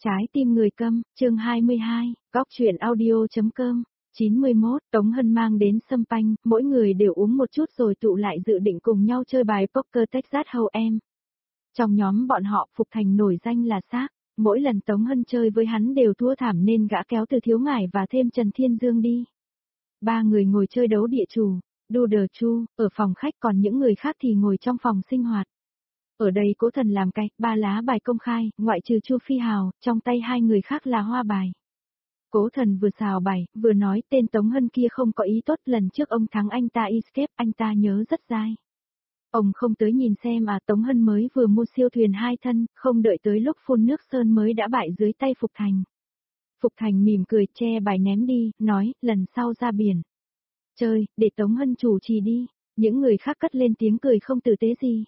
Trái tim người câm, chương 22, góc truyện audio.com. 91, Tống Hân mang đến sâm panh, mỗi người đều uống một chút rồi tụ lại dự định cùng nhau chơi bài poker Texas Hold'em. Trong nhóm bọn họ, Phục Thành nổi danh là xác, mỗi lần Tống Hân chơi với hắn đều thua thảm nên gã kéo Từ Thiếu Ngải và thêm Trần Thiên Dương đi. Ba người ngồi chơi đấu địa chủ, đu đờ chu, ở phòng khách, còn những người khác thì ngồi trong phòng sinh hoạt. Ở đây Cố Thần làm cái, 3 lá bài công khai, ngoại trừ Chu Phi Hào, trong tay hai người khác là hoa bài. Cố Thần vừa xào bài, vừa nói tên Tống Hân kia không có ý tốt, lần trước ông thắng anh ta escape, anh ta nhớ rất dai. Ông không tới nhìn xem à, Tống Hân mới vừa mua siêu thuyền 2 thân, không đợi tới lúc phun nước sơn mới đã bại dưới tay Phục Thành. Phục Thành mỉm cười che bài ném đi, nói, lần sau ra biển chơi, để Tống Hân chủ trì đi. Những người khác cất lên tiếng cười không tử tế gì.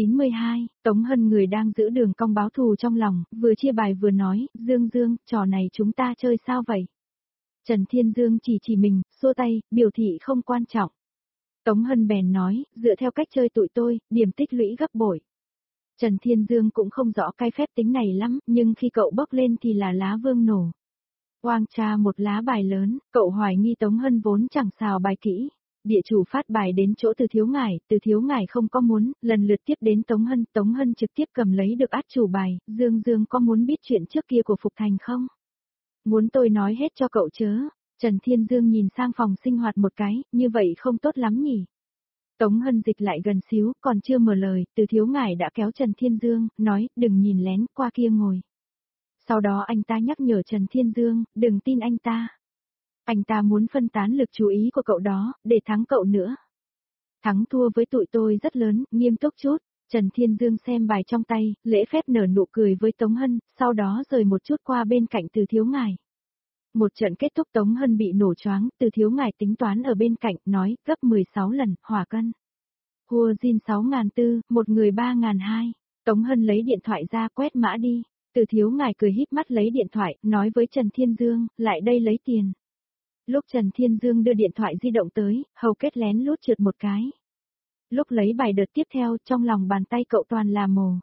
92, Tống Hân người đang giữ đường cong báo thù trong lòng, vừa chia bài vừa nói, Dương, trò này chúng ta chơi sao vậy? Trần Thiên Dương chỉ mình, xua tay, biểu thị không quan trọng. Tống Hân bèn nói, dựa theo cách chơi tụi tôi, điểm tích lũy gấp bội. Trần Thiên Dương cũng không rõ cái phép tính này lắm, nhưng khi cậu bốc lên thì là lá vương nổ. Oang tra một lá bài lớn, cậu hoài nghi Tống Hân vốn chẳng xào bài kỹ. Địa chủ phát bài đến chỗ Từ Thiếu Ngải không có muốn, lần lượt tiếp đến Tống Hân trực tiếp cầm lấy được át chủ bài, Dương có muốn biết chuyện trước kia của Phục Thành không? Muốn tôi nói hết cho cậu chớ. Trần Thiên Dương nhìn sang phòng sinh hoạt một cái, như vậy không tốt lắm nhỉ? Tống Hân dịch lại gần xíu, còn chưa mở lời, Từ Thiếu Ngải đã kéo Trần Thiên Dương, nói, đừng nhìn lén, qua kia ngồi. Sau đó anh ta nhắc nhở Trần Thiên Dương, đừng tin anh ta. Anh ta muốn phân tán lực chú ý của cậu đó, để thắng cậu nữa. Thắng thua với tụi tôi rất lớn, nghiêm túc chút. Trần Thiên Dương xem bài trong tay, lễ phép nở nụ cười với Tống Hân, sau đó rời một chút qua bên cạnh Từ Thiếu Ngải. Một trận kết thúc Tống Hân bị nổ choáng, Từ Thiếu Ngải tính toán ở bên cạnh, nói, gấp 16 lần, hỏa cân. Hua Jin 6.400, một người 3.200. Tống Hân lấy điện thoại ra quét mã đi. Từ Thiếu Ngải cười híp mắt lấy điện thoại, nói với Trần Thiên Dương, lại đây lấy tiền. Lúc Trần Thiên Dương đưa điện thoại di động tới, hầu kết lén lút trượt một cái. Lúc lấy bài đợt tiếp theo, trong lòng bàn tay cậu toàn là mồ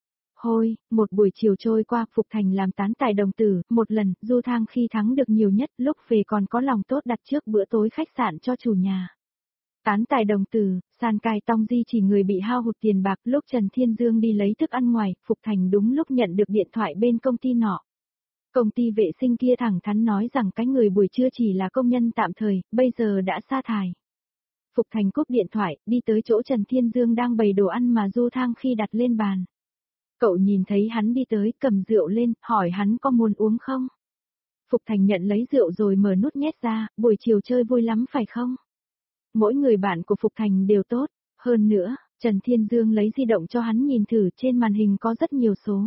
hôi. Một buổi chiều trôi qua, Phục Thành làm tán tài đồng tử, một lần, du thang khi thắng được nhiều nhất, lúc về còn có lòng tốt đặt trước bữa tối khách sạn cho chủ nhà. Tán tài đồng tử, San Cai Tong Di chỉ người bị hao hụt tiền bạc, lúc Trần Thiên Dương đi lấy thức ăn ngoài, Phục Thành đúng lúc nhận được điện thoại bên công ty nọ. Công ty vệ sinh kia thẳng thắn nói rằng cái người buổi trưa chỉ là công nhân tạm thời, bây giờ đã sa thải. Phục Thành cúp điện thoại, đi tới chỗ Trần Thiên Dương đang bày đồ ăn mà du thang khi đặt lên bàn. Cậu nhìn thấy hắn đi tới, cầm rượu lên, hỏi hắn có muốn uống không? Phục Thành nhận lấy rượu rồi mở nút nhét ra, buổi chiều chơi vui lắm phải không? Mỗi người bạn của Phục Thành đều tốt, hơn nữa, Trần Thiên Dương lấy di động cho hắn nhìn thử, trên màn hình có rất nhiều số.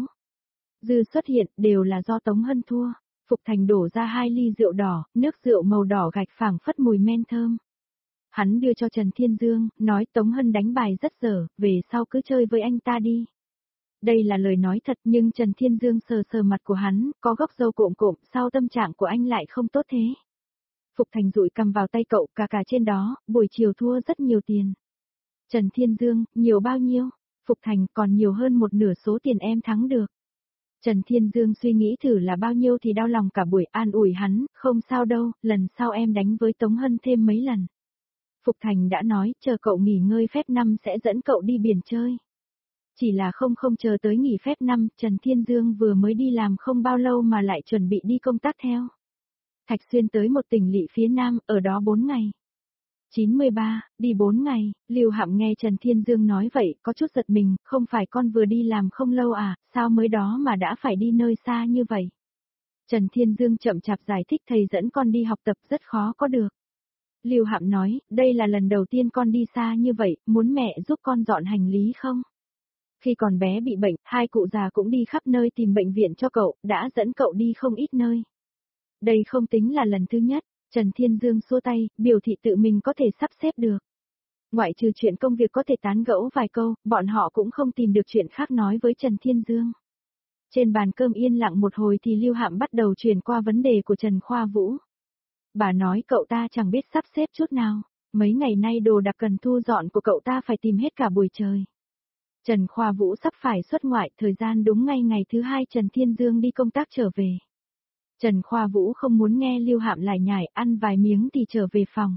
Dư xuất hiện, đều là do Tống Hân thua. Phục Thành đổ ra 2 ly rượu đỏ, nước rượu màu đỏ gạch phảng phất mùi men thơm. Hắn đưa cho Trần Thiên Dương, nói Tống Hân đánh bài rất dở, về sau cứ chơi với anh ta đi. Đây là lời nói thật, nhưng Trần Thiên Dương sờ sờ mặt của hắn, có gốc râu cộm, sao tâm trạng của anh lại không tốt thế? Phục Thành dụi cầm vào tay cậu, cả trên đó, buổi chiều thua rất nhiều tiền. Trần Thiên Dương, nhiều bao nhiêu? Phục Thành, còn nhiều hơn một nửa số tiền em thắng được. Trần Thiên Dương suy nghĩ thử là bao nhiêu thì đau lòng cả buổi, an ủi hắn, không sao đâu, lần sau em đánh với Tống Hân thêm mấy lần. Phục Thành đã nói, chờ cậu nghỉ ngơi phép năm sẽ dẫn cậu đi biển chơi. Chỉ là không chờ tới nghỉ phép năm, Trần Thiên Dương vừa mới đi làm không bao lâu mà lại chuẩn bị đi công tác theo. Thạch Xuyên tới một tỉnh lỵ phía nam, ở đó 4 ngày. 93, đi 4 ngày, Lưu Hạm nghe Trần Thiên Dương nói vậy, có chút giật mình, không phải con vừa đi làm không lâu à, sao mới đó mà đã phải đi nơi xa như vậy? Trần Thiên Dương chậm chạp giải thích, thầy dẫn con đi học tập rất khó có được. Lưu Hạm nói, đây là lần đầu tiên con đi xa như vậy, muốn mẹ giúp con dọn hành lý không? Khi còn bé bị bệnh, 2 cụ già cũng đi khắp nơi tìm bệnh viện cho cậu, đã dẫn cậu đi không ít nơi. Đây không tính là lần thứ nhất. Trần Thiên Dương xua tay, biểu thị tự mình có thể sắp xếp được. Ngoại trừ chuyện công việc có thể tán gẫu vài câu, bọn họ cũng không tìm được chuyện khác nói với Trần Thiên Dương. Trên bàn cơm yên lặng một hồi thì Lưu Hạm bắt đầu chuyển qua vấn đề của Trần Khoa Vũ. Bà nói cậu ta chẳng biết sắp xếp chút nào, mấy ngày nay đồ đạc cần thu dọn của cậu ta phải tìm hết cả buổi trời. Trần Khoa Vũ sắp phải xuất ngoại, thời gian đúng ngay ngày thứ hai Trần Thiên Dương đi công tác trở về. Trần Khoa Vũ không muốn nghe Lưu Hạm lải nhải, ăn vài miếng thì trở về phòng.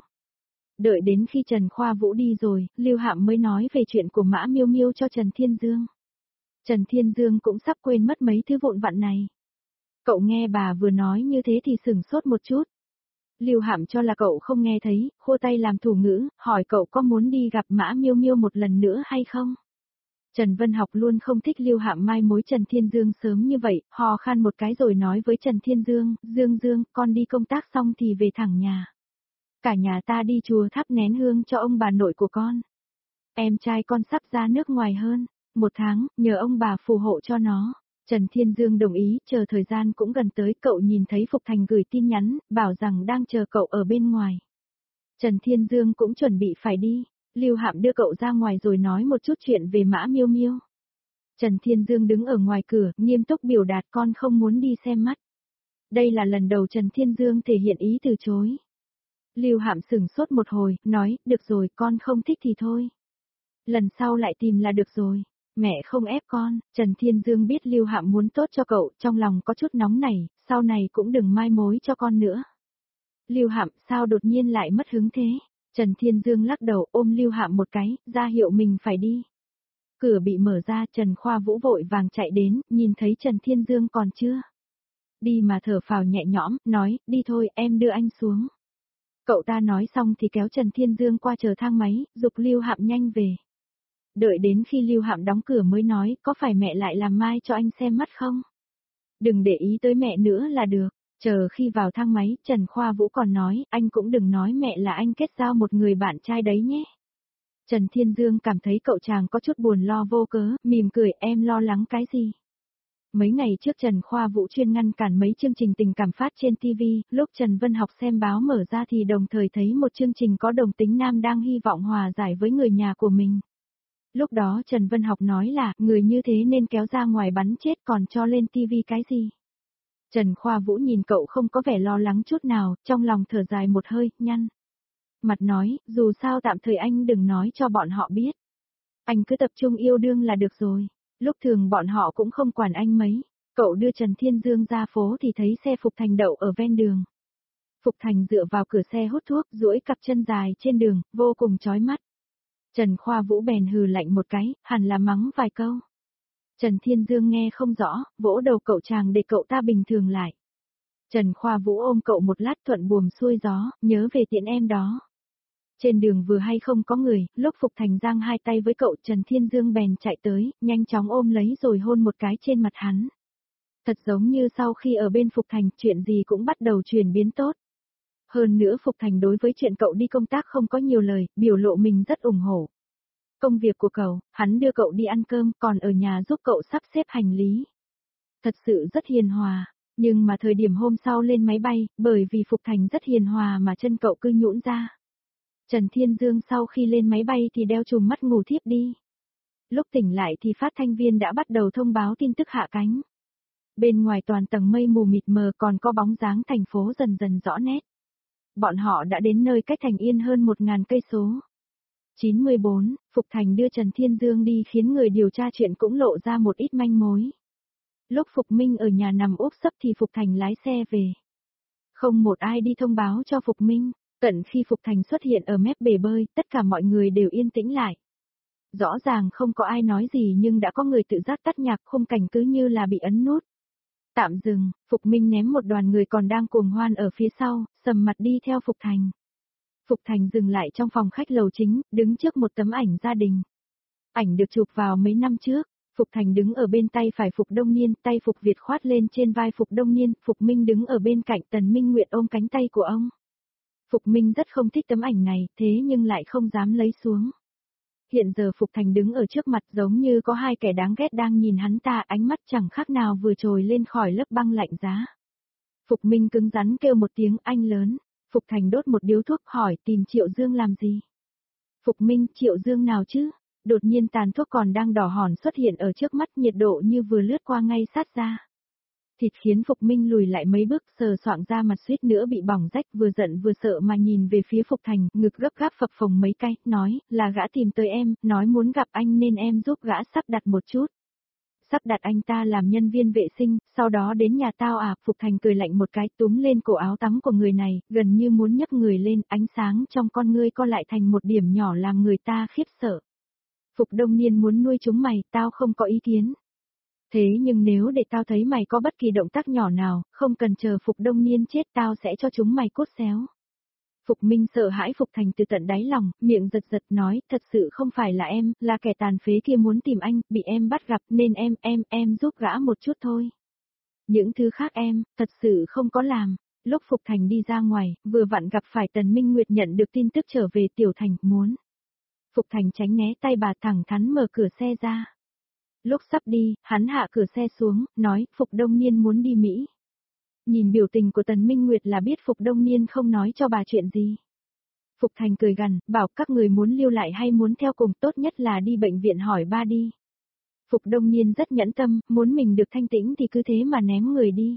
Đợi đến khi Trần Khoa Vũ đi rồi, Lưu Hạm mới nói về chuyện của Mã Miêu Miêu cho Trần Thiên Dương. Trần Thiên Dương cũng sắp quên mất mấy thứ vụn vặt này. Cậu nghe bà vừa nói như thế thì sửng sốt một chút. Lưu Hạm cho là cậu không nghe thấy, khua tay làm thủ ngữ, hỏi cậu có muốn đi gặp Mã Miêu Miêu một lần nữa hay không? Trần Vân Học luôn không thích Lưu Hạm mai mối Trần Thiên Dương sớm như vậy, hò khan một cái rồi nói với Trần Thiên Dương, Dương, con đi công tác xong thì về thẳng nhà. Cả nhà ta đi chùa thắp nén hương cho ông bà nội của con. Em trai con sắp ra nước ngoài hơn, 1 tháng, nhờ ông bà phù hộ cho nó. Trần Thiên Dương đồng ý, chờ thời gian cũng gần tới, cậu nhìn thấy Phục Thành gửi tin nhắn, bảo rằng đang chờ cậu ở bên ngoài. Trần Thiên Dương cũng chuẩn bị phải đi, Lưu Hạm đưa cậu ra ngoài rồi nói một chút chuyện về Mã Miêu Miêu. Trần Thiên Dương đứng ở ngoài cửa, nghiêm túc biểu đạt con không muốn đi xem mắt. Đây là lần đầu Trần Thiên Dương thể hiện ý từ chối. Lưu Hạm sửng sốt một hồi, nói, được rồi, con không thích thì thôi. Lần sau lại tìm là được rồi. Mẹ không ép con. Trần Thiên Dương biết Lưu Hạm muốn tốt cho cậu, trong lòng có chút nóng nảy, sau này cũng đừng mai mối cho con nữa. Lưu Hạm, sao đột nhiên lại mất hứng thế? Trần Thiên Dương lắc đầu ôm Lưu Hạm một cái, ra hiệu mình phải đi. Cửa bị mở ra, Trần Khoa Vũ vội vàng chạy đến, nhìn thấy Trần Thiên Dương còn chưa. Đi mà thở phào nhẹ nhõm, nói, đi thôi, em đưa anh xuống. Cậu ta nói xong thì kéo Trần Thiên Dương qua chờ thang máy, giục Lưu Hạm nhanh về. Đợi đến khi Lưu Hạm đóng cửa mới nói, có phải mẹ lại làm mai cho anh xem mắt không? Đừng để ý tới mẹ nữa là được. Chờ khi vào thang máy, Trần Khoa Vũ còn nói, anh cũng đừng nói mẹ là anh kết giao một người bạn trai đấy nhé. Trần Thiên Dương cảm thấy cậu chàng có chút buồn lo vô cớ, mỉm cười, em lo lắng cái gì? Mấy ngày trước Trần Khoa Vũ chuyên ngăn cản mấy chương trình tình cảm phát trên TV, lúc Trần Vân Học xem báo mở ra thì đồng thời thấy một chương trình có đồng tính nam đang hy vọng hòa giải với người nhà của mình. Lúc đó Trần Vân Học nói là, người như thế nên kéo ra ngoài bắn chết còn cho lên TV cái gì. Trần Khoa Vũ nhìn cậu không có vẻ lo lắng chút nào, trong lòng thở dài một hơi, nhăn. Mặt nói, dù sao tạm thời anh đừng nói cho bọn họ biết. Anh cứ tập trung yêu đương là được rồi. Lúc thường bọn họ cũng không quản anh mấy. Cậu đưa Trần Thiên Dương ra phố thì thấy xe Phục Thành đậu ở ven đường. Phục Thành dựa vào cửa xe hút thuốc, duỗi cặp chân dài trên đường, vô cùng chói mắt. Trần Khoa Vũ bèn hừ lạnh một cái, hẳn là mắng vài câu. Trần Thiên Dương nghe không rõ, vỗ đầu cậu chàng để cậu ta bình thường lại. Trần Khoa Vũ ôm cậu một lát thuận buồm xuôi gió, nhớ về tiện em đó. Trên đường vừa hay không có người, lúc Phục Thành giang hai tay với cậu Trần Thiên Dương bèn chạy tới, nhanh chóng ôm lấy rồi hôn một cái trên mặt hắn. Thật giống như sau khi ở bên Phục Thành, chuyện gì cũng bắt đầu chuyển biến tốt. Hơn nữa Phục Thành đối với chuyện cậu đi công tác không có nhiều lời, biểu lộ mình rất ủng hộ. Công việc của cậu, hắn đưa cậu đi ăn cơm, còn ở nhà giúp cậu sắp xếp hành lý. Thật sự rất hiền hòa, nhưng mà thời điểm hôm sau lên máy bay, bởi vì Phục Thành rất hiền hòa mà chân cậu cứ nhũn ra. Trần Thiên Dương sau khi lên máy bay thì đeo trùm mắt ngủ thiếp đi. Lúc tỉnh lại thì phát thanh viên đã bắt đầu thông báo tin tức hạ cánh. Bên ngoài toàn tầng mây mù mịt mờ còn có bóng dáng thành phố dần dần rõ nét. Bọn họ đã đến nơi cách Thành Yên hơn 1000 cây số. 94, Phục Thành đưa Trần Thiên Dương đi khiến người điều tra chuyện cũng lộ ra một ít manh mối. Lúc Phục Minh ở nhà nằm úp sấp thì Phục Thành lái xe về. Không một ai đi thông báo cho Phục Minh. Tận khi Phục Thành xuất hiện ở mép bể bơi, tất cả mọi người đều yên tĩnh lại. Rõ ràng không có ai nói gì nhưng đã có người tự giác tắt nhạc, khung cảnh cứ như là bị ấn nút. Tạm dừng, Phục Minh ném một đoàn người còn đang cuồng hoan ở phía sau, sầm mặt đi theo Phục Thành. Phục Thành dừng lại trong phòng khách lầu chính, đứng trước một tấm ảnh gia đình. Ảnh được chụp vào mấy năm trước, Phục Thành đứng ở bên tay phải Phục Đông Niên, tay Phục Việt khoát lên trên vai Phục Đông Niên, Phục Minh đứng ở bên cạnh Tần Minh Nguyệt ôm cánh tay của ông. Phục Minh rất không thích tấm ảnh này, thế nhưng lại không dám lấy xuống. Hiện giờ Phục Thành đứng ở trước mặt giống như có hai kẻ đáng ghét đang nhìn hắn ta, ánh mắt chẳng khác nào vừa trồi lên khỏi lớp băng lạnh giá. Phục Minh cứng rắn kêu một tiếng anh lớn. Phục Thành đốt một điếu thuốc hỏi tìm Triệu Dương làm gì. Phục Minh, Triệu Dương nào chứ? Đột nhiên tàn thuốc còn đang đỏ hòn xuất hiện ở trước mắt, nhiệt độ như vừa lướt qua ngay sát ra. Thịt khiến Phục Minh lùi lại mấy bước, sờ soạng ra mặt suýt nữa bị bỏng rách, vừa giận vừa sợ mà nhìn về phía Phục Thành, ngực gấp gáp phập phồng mấy cái, nói, là gã tìm tới em, nói muốn gặp anh nên em giúp gã sắp đặt một chút. Sắp đặt anh ta làm nhân viên vệ sinh, sau đó đến nhà tao à, Phục Thành cười lạnh một cái, túm lên cổ áo tắm của người này, gần như muốn nhấc người lên, ánh sáng trong con ngươi co lại thành một điểm nhỏ làm người ta khiếp sợ. Phục Đông Niên muốn nuôi chúng mày, tao không có ý kiến. Thế nhưng nếu để tao thấy mày có bất kỳ động tác nhỏ nào, không cần chờ Phục Đông Niên chết tao sẽ cho chúng mày cốt xéo. Phục Minh sợ hãi Phục Thành từ tận đáy lòng, miệng giật giật nói, thật sự không phải là em, là kẻ tàn phế kia muốn tìm anh, bị em bắt gặp nên em giúp gã một chút thôi. Những thứ khác em, thật sự không có làm. Lúc Phục Thành đi ra ngoài, vừa vặn gặp phải Tần Minh Nguyệt nhận được tin tức trở về Tiểu Thành, muốn. Phục Thành tránh né tay bà thẳng thắn mở cửa xe ra. Lúc sắp đi, hắn hạ cửa xe xuống, nói, Phục Đông Niên muốn đi Mỹ. Nhìn biểu tình của Tần Minh Nguyệt là biết Phục Đông Niên không nói cho bà chuyện gì. Phục Thành cười gằn, bảo các người muốn lưu lại hay muốn theo cùng, tốt nhất là đi bệnh viện hỏi ba đi. Phục Đông Niên rất nhẫn tâm, muốn mình được thanh tĩnh thì cứ thế mà ném người đi.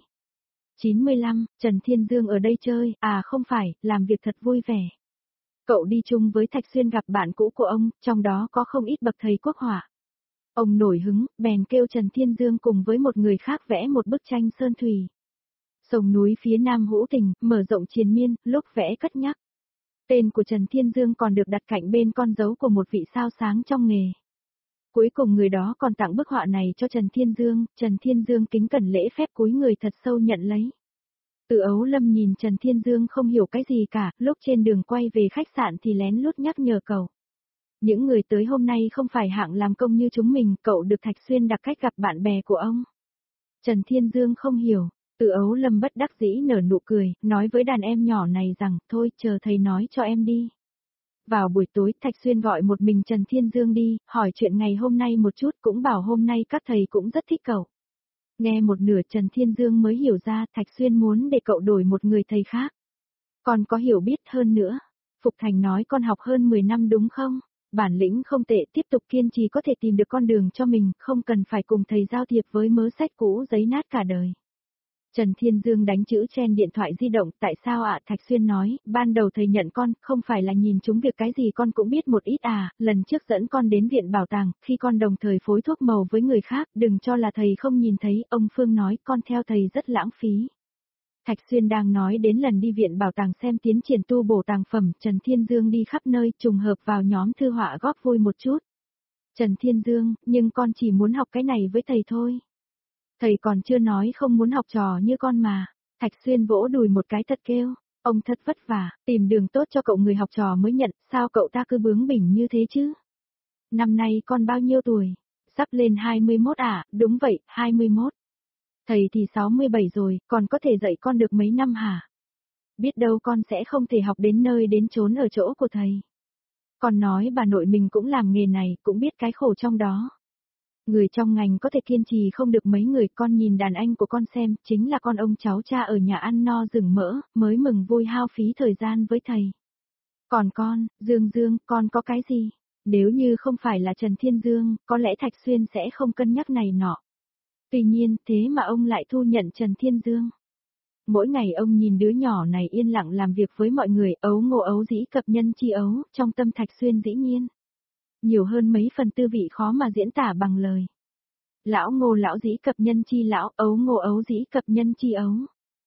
95, Trần Thiên Dương ở đây chơi, à không phải, làm việc thật vui vẻ. Cậu đi chung với Thạch Xuyên gặp bạn cũ của ông, trong đó có không ít bậc thầy quốc họa. Ông nổi hứng, bèn kêu Trần Thiên Dương cùng với một người khác vẽ một bức tranh sơn thủy. Sông núi phía nam hữu tình, mở rộng triền miên, lúc vẽ cất nhắc. Tên của Trần Thiên Dương còn được đặt cạnh bên con dấu của một vị sao sáng trong nghề. Cuối cùng người đó còn tặng bức họa này cho Trần Thiên Dương kính cẩn lễ phép cúi người thật sâu nhận lấy. Từ Ấu Lâm nhìn Trần Thiên Dương không hiểu cái gì cả, lúc trên đường quay về khách sạn thì lén lút nhắc nhở cậu. Những người tới hôm nay không phải hạng làm công như chúng mình, cậu được Thạch Xuyên đặc cách gặp bạn bè của ông. Trần Thiên Dương không hiểu, Từ Ấu Lâm bất đắc dĩ nở nụ cười, nói với đàn em nhỏ này rằng, thôi chờ thầy nói cho em đi. Vào buổi tối, Thạch Xuyên gọi một mình Trần Thiên Dương đi, hỏi chuyện ngày hôm nay một chút, cũng bảo hôm nay các thầy cũng rất thích cậu. Nghe một nửa Trần Thiên Dương mới hiểu ra Thạch Xuyên muốn để cậu đổi một người thầy khác. Còn có hiểu biết hơn nữa. Phục Thành nói con học hơn 10 năm đúng không? Bản lĩnh không tệ, tiếp tục kiên trì có thể tìm được con đường cho mình, không cần phải cùng thầy giao thiệp với mớ sách cũ giấy nát cả đời. Trần Thiên Dương đánh chữ trên điện thoại di động, tại sao ạ? Thạch Xuyên nói, ban đầu thầy nhận con, không phải là nhìn chúng việc cái gì con cũng biết một ít à, lần trước dẫn con đến viện bảo tàng, khi con đồng thời phối thuốc màu với người khác, đừng cho là thầy không nhìn thấy, ông Phương nói con theo thầy rất lãng phí. Thạch Xuyên đang nói đến lần đi viện bảo tàng xem tiến triển tu bổ tàng phẩm, Trần Thiên Dương đi khắp nơi, trùng hợp vào nhóm thư họa góp vui một chút. Trần Thiên Dương, nhưng con chỉ muốn học cái này với thầy thôi. Thầy còn chưa nói không muốn học trò như con mà. Thạch Xuyên vỗ đùi một cái thật kêu, ông thật vất vả, tìm đường tốt cho cậu người học trò mới nhận, sao cậu ta cứ bướng bỉnh như thế chứ? Năm nay con bao nhiêu tuổi? Sắp lên 21 à, đúng vậy, 21. Thầy thì 67 rồi, còn có thể dạy con được mấy năm hả? Biết đâu con sẽ không thể học đến nơi đến chốn ở chỗ của thầy. Con nói bà nội mình cũng làm nghề này, cũng biết cái khổ trong đó. Người trong ngành có thể kiên trì không được mấy người, con nhìn đàn anh của con xem, chính là con ông cháu cha ở nhà ăn no rừng mỡ, mới mừng vui hao phí thời gian với thầy. Còn con, Dương, con có cái gì? Nếu như không phải là Trần Thiên Dương, có lẽ Thạch Xuyên sẽ không cân nhắc này nọ. Tuy nhiên, thế mà ông lại thu nhận Trần Thiên Dương. Mỗi ngày ông nhìn đứa nhỏ này yên lặng làm việc với mọi người, ấu ngô ấu dĩ cập nhân chi ấu, trong tâm Thạch Xuyên dĩ nhiên. Nhiều hơn mấy phần tư vị khó mà diễn tả bằng lời. Lão ngô lão dĩ cập nhân chi lão, ấu ngô ấu dĩ cập nhân chi ấu.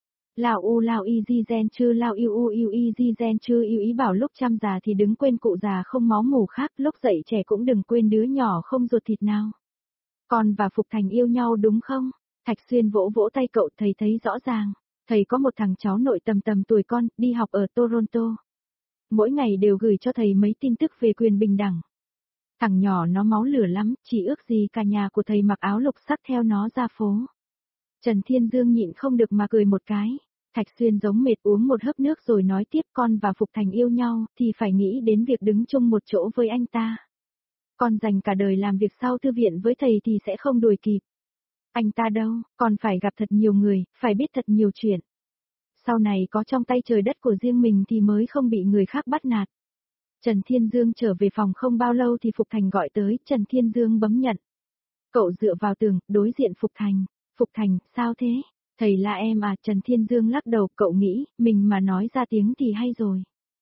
Lao u lao y di gen chư lao u y di gen chư yêu ý bảo lúc chăm già thì đứng quên cụ già không máu mủ khác, lúc dậy trẻ cũng đừng quên đứa nhỏ không ruột thịt nào. Con và Phục Thành yêu nhau đúng không? Thạch Xuyên vỗ vỗ tay cậu, thầy thấy rõ ràng. Thầy có một thằng cháu nội tầm tuổi con, đi học ở Toronto. Mỗi ngày đều gửi cho thầy mấy tin tức về quyền bình đẳng. Thằng nhỏ nó máu lửa lắm, chỉ ước gì cả nhà của thầy mặc áo lục sắc theo nó ra phố. Trần Thiên Dương nhịn không được mà cười một cái. Thạch Xuyên giống mệt uống một hớp nước rồi nói tiếp, con và Phục Thành yêu nhau, thì phải nghĩ đến việc đứng chung một chỗ với anh ta. Con dành cả đời làm việc sau thư viện với thầy thì sẽ không đuổi kịp. Anh ta đâu, còn phải gặp thật nhiều người, phải biết thật nhiều chuyện. Sau này có trong tay trời đất của riêng mình thì mới không bị người khác bắt nạt. Trần Thiên Dương trở về phòng không bao lâu thì Phục Thành gọi tới, Trần Thiên Dương bấm nhận. Cậu dựa vào tường, đối diện Phục Thành. Phục Thành, sao thế? Thầy là em à, Trần Thiên Dương lắc đầu, cậu nghĩ, mình mà nói ra tiếng thì hay rồi.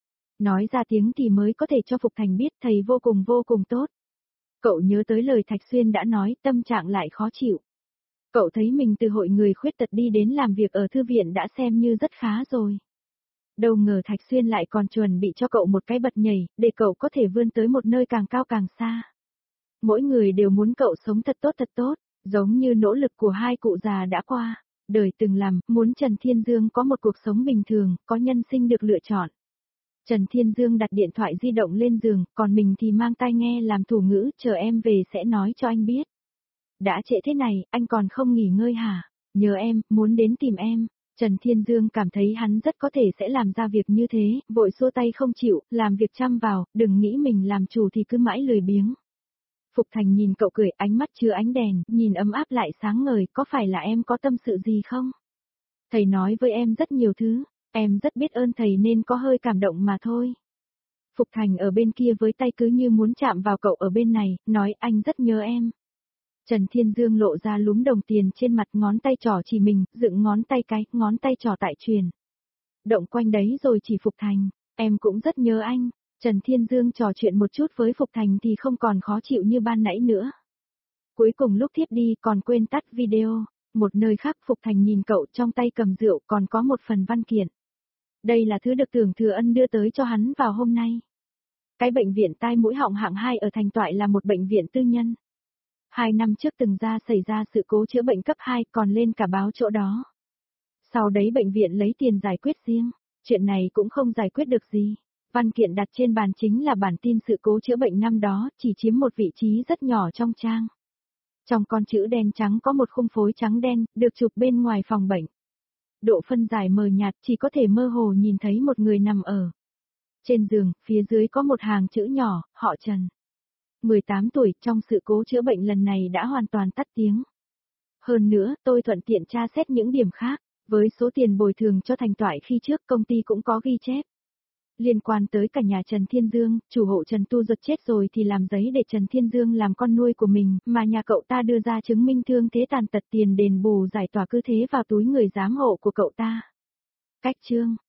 Nói ra tiếng thì mới có thể cho Phục Thành biết thầy vô cùng tốt. Cậu nhớ tới lời Thạch Xuyên đã nói, tâm trạng lại khó chịu. Cậu thấy mình từ hội người khuyết tật đi đến làm việc ở thư viện đã xem như rất khá rồi. Đâu ngờ Thạch Xuyên lại còn chuẩn bị cho cậu một cái bật nhảy, để cậu có thể vươn tới một nơi càng cao càng xa. Mỗi người đều muốn cậu sống thật tốt, giống như nỗ lực của hai cụ già đã qua. Đời từng làm, muốn Trần Thiên Dương có một cuộc sống bình thường, có nhân sinh được lựa chọn. Trần Thiên Dương đặt điện thoại di động lên giường, còn mình thì mang tai nghe làm thủ ngữ, chờ em về sẽ nói cho anh biết. Đã trễ thế này, anh còn không nghỉ ngơi hả? Nhớ em, muốn đến tìm em. Trần Thiên Dương cảm thấy hắn rất có thể sẽ làm ra việc như thế, vội xua tay không chịu, làm việc chăm vào, đừng nghĩ mình làm chủ thì cứ mãi lười biếng. Phục Thành nhìn cậu cười, ánh mắt chứa ánh đèn, nhìn ấm áp lại sáng ngời, có phải là em có tâm sự gì không? Thầy nói với em rất nhiều thứ, em rất biết ơn thầy nên có hơi cảm động mà thôi. Phục Thành ở bên kia với tay cứ như muốn chạm vào cậu ở bên này, nói anh rất nhớ em. Trần Thiên Dương lộ ra lúm đồng tiền trên mặt, ngón tay trỏ chỉ mình, dựng ngón tay cái, ngón tay trỏ tại truyền. Động quanh đấy rồi chỉ Phục Thành, em cũng rất nhớ anh. Trần Thiên Dương trò chuyện một chút với Phục Thành thì không còn khó chịu như ban nãy nữa. Cuối cùng lúc thiếp đi còn quên tắt video. Một nơi khác Phục Thành nhìn cậu trong tay cầm rượu còn có một phần văn kiện. Đây là thứ được Tưởng Thừa Ân đưa tới cho hắn vào hôm nay. Cái bệnh viện tai mũi họng hạng 2 ở Thành Toại là một bệnh viện tư nhân. 2 năm trước từng xảy ra sự cố chữa bệnh cấp 2 còn lên cả báo chỗ đó. Sau đấy bệnh viện lấy tiền giải quyết riêng, chuyện này cũng không giải quyết được gì. Văn kiện đặt trên bàn chính là bản tin sự cố chữa bệnh năm đó, chỉ chiếm một vị trí rất nhỏ trong trang. Trong con chữ đen trắng có một khung phối trắng đen, được chụp bên ngoài phòng bệnh. Độ phân giải mờ nhạt, chỉ có thể mơ hồ nhìn thấy một người nằm ở trên giường, phía dưới có một hàng chữ nhỏ, họ Trần. 18 tuổi, trong sự cố chữa bệnh lần này đã hoàn toàn tắt tiếng. Hơn nữa, tôi thuận tiện tra xét những điểm khác, với số tiền bồi thường cho Thành Toại khi trước công ty cũng có ghi chép. Liên quan tới cả nhà Trần Thiên Dương, chủ hộ Trần Tu Duật chết rồi thì làm giấy để Trần Thiên Dương làm con nuôi của mình, mà nhà cậu ta đưa ra chứng minh thương thế tàn tật, tiền đền bù giải tỏa cứ thế vào túi người giám hộ của cậu ta. Cách chương